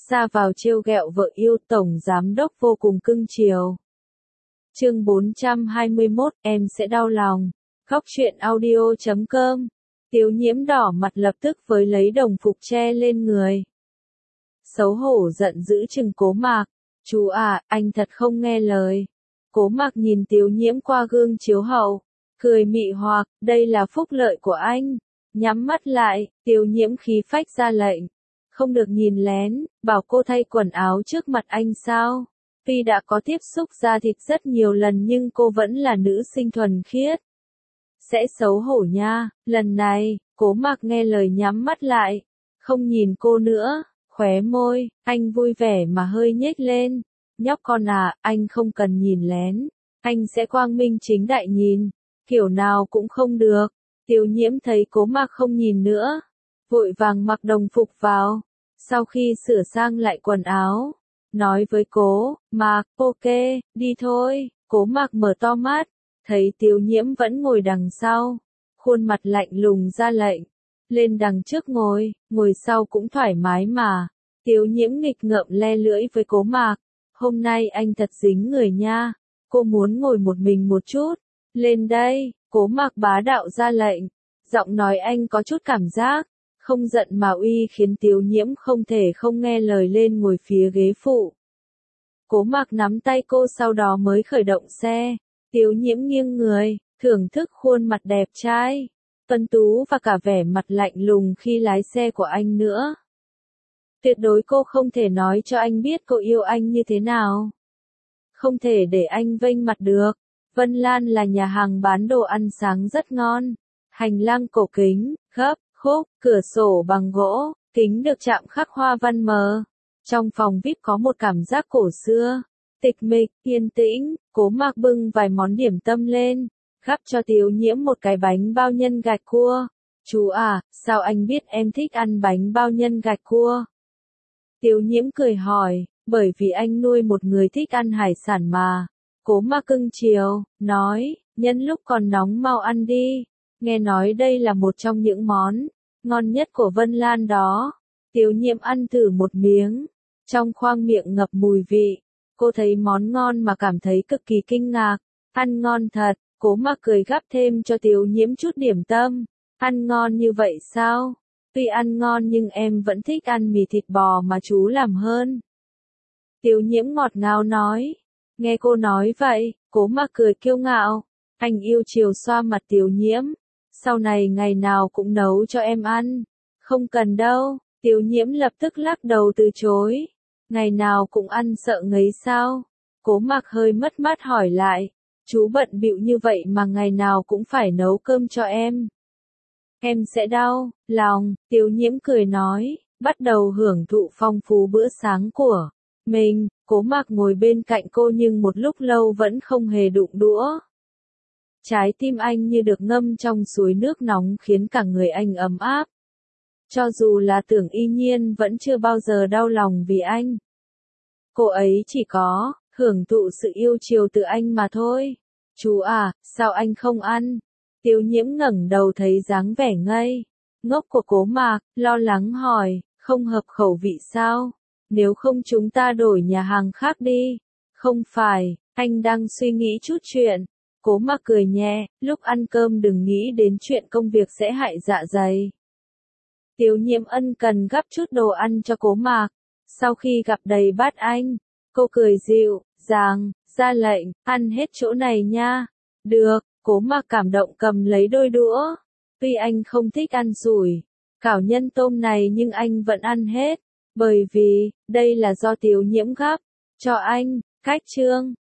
ra vào trêu ghẹo vợ yêu, tổng giám đốc vô cùng cưng chiều. Chương 421, em sẽ đau lòng. Khóc chuyện audio.com. Tiếu Nhiễm đỏ mặt lập tức với lấy đồng phục che lên người. Xấu hổ giận dữ chừng Cố Mạc. Chú à, anh thật không nghe lời. Cố Mạc nhìn Tiếu Nhiễm qua gương chiếu hậu, cười mị hoặc, đây là phúc lợi của anh. Nhắm mắt lại, Tiếu Nhiễm khí phách ra lệnh. Không được nhìn lén, bảo cô thay quần áo trước mặt anh sao. Tuy đã có tiếp xúc da thịt rất nhiều lần nhưng cô vẫn là nữ sinh thuần khiết. Sẽ xấu hổ nha, lần này, Cố Mạc nghe lời nhắm mắt lại. Không nhìn cô nữa, khóe môi, anh vui vẻ mà hơi nhếch lên. Nhóc con à, anh không cần nhìn lén. Anh sẽ quang minh chính đại nhìn. Kiểu nào cũng không được. Tiếu Nhiễm thấy Cố Mạc không nhìn nữa. Vội vàng mặc đồng phục vào. Sau khi sửa sang lại quần áo. Nói với Cố Mạc, ok, đi thôi. Cố Mạc mở to mắt. Thấy Tiếu Nhiễm vẫn ngồi đằng sau. Khuôn mặt lạnh lùng ra lệnh. Lên đằng trước ngồi sau cũng thoải mái mà. Tiếu Nhiễm nghịch ngợm le lưỡi với Cố Mạc. Hôm nay anh thật dính người nha. Cô muốn ngồi một mình một chút. Lên đây, Cố Mạc bá đạo ra lệnh. Giọng nói anh có chút cảm giác. Không giận mà uy khiến Tiếu Nhiễm không thể không nghe lời lên ngồi phía ghế phụ. Cố Mạc nắm tay cô sau đó mới khởi động xe. Tiếu Nhiễm nghiêng người, thưởng thức khuôn mặt đẹp trai, tuấn tú và cả vẻ mặt lạnh lùng khi lái xe của anh nữa. Tuyệt đối cô không thể nói cho anh biết cô yêu anh như thế nào. Không thể để anh vênh mặt được. Vân Lan là nhà hàng bán đồ ăn sáng rất ngon. Hành lang cổ kính, gấp, khúc, cửa sổ bằng gỗ, kính được chạm khắc hoa văn mờ. Trong phòng VIP có một cảm giác cổ xưa, tịch mịch, yên tĩnh. Cố Mạc bưng vài món điểm tâm lên, gắp cho Tiếu Nhiễm một cái bánh bao nhân gạch cua. Chú à, sao anh biết em thích ăn bánh bao nhân gạch cua? Tiếu Nhiễm cười hỏi, bởi vì anh nuôi một người thích ăn hải sản mà. Cố Mạc cưng chiều, nói, nhân lúc còn nóng mau ăn đi. Nghe nói đây là một trong những món ngon nhất của Vân Lan đó. Tiếu Nhiễm ăn thử một miếng, trong khoang miệng ngập mùi vị. Cô thấy món ngon mà cảm thấy cực kỳ kinh ngạc. Ăn ngon thật. Cố Mạc cười gắp thêm cho Tiếu Nhiễm chút điểm tâm. Ăn ngon như vậy sao? Tuy ăn ngon nhưng em vẫn thích ăn mì thịt bò mà chú làm hơn. Tiếu Nhiễm ngọt ngào nói. Nghe cô nói vậy, Cố Mạc cười kiêu ngạo. Anh yêu chiều xoa mặt Tiếu Nhiễm. Sau này ngày nào cũng nấu cho em ăn. Không cần đâu. Tiếu Nhiễm lập tức lắc đầu từ chối. Ngày nào cũng ăn sợ ngấy sao? Cố Mạc hơi mất mát hỏi lại. Chú bận bịu như vậy mà ngày nào cũng phải nấu cơm cho em. Em sẽ đau lòng, Tiếu Nhiễm cười nói, bắt đầu hưởng thụ phong phú bữa sáng của mình. Cố Mạc ngồi bên cạnh cô nhưng một lúc lâu vẫn không hề đụng đũa. Trái tim anh như được ngâm trong suối nước nóng khiến cả người anh ấm áp. Cho dù là Tưởng Y Nhiên vẫn chưa bao giờ đau lòng vì anh. Cô ấy chỉ có hưởng thụ sự yêu chiều từ anh mà thôi. Chú à, sao anh không ăn? Tiếu Nhiễm ngẩng đầu thấy dáng vẻ ngây ngốc của Cố Mạc, lo lắng hỏi, không hợp khẩu vị sao? Nếu không chúng ta đổi nhà hàng khác đi. Không phải, anh đang suy nghĩ chút chuyện. Cố Mạc cười nhẹ, lúc ăn cơm đừng nghĩ đến chuyện công việc sẽ hại dạ dày. Tiếu Nhiễm ân cần gắp chút đồ ăn cho Cố Mạc. Sau khi gặp đầy bát anh, cô cười dịu dàng, ra lệnh, ăn hết chỗ này nha. Được, Cố Mạc cảm động cầm lấy đôi đũa. Tuy anh không thích ăn sủi cảo nhân tôm này nhưng anh vẫn ăn hết. Bởi vì, đây là do Tiếu Nhiễm gắp cho anh. Cách chương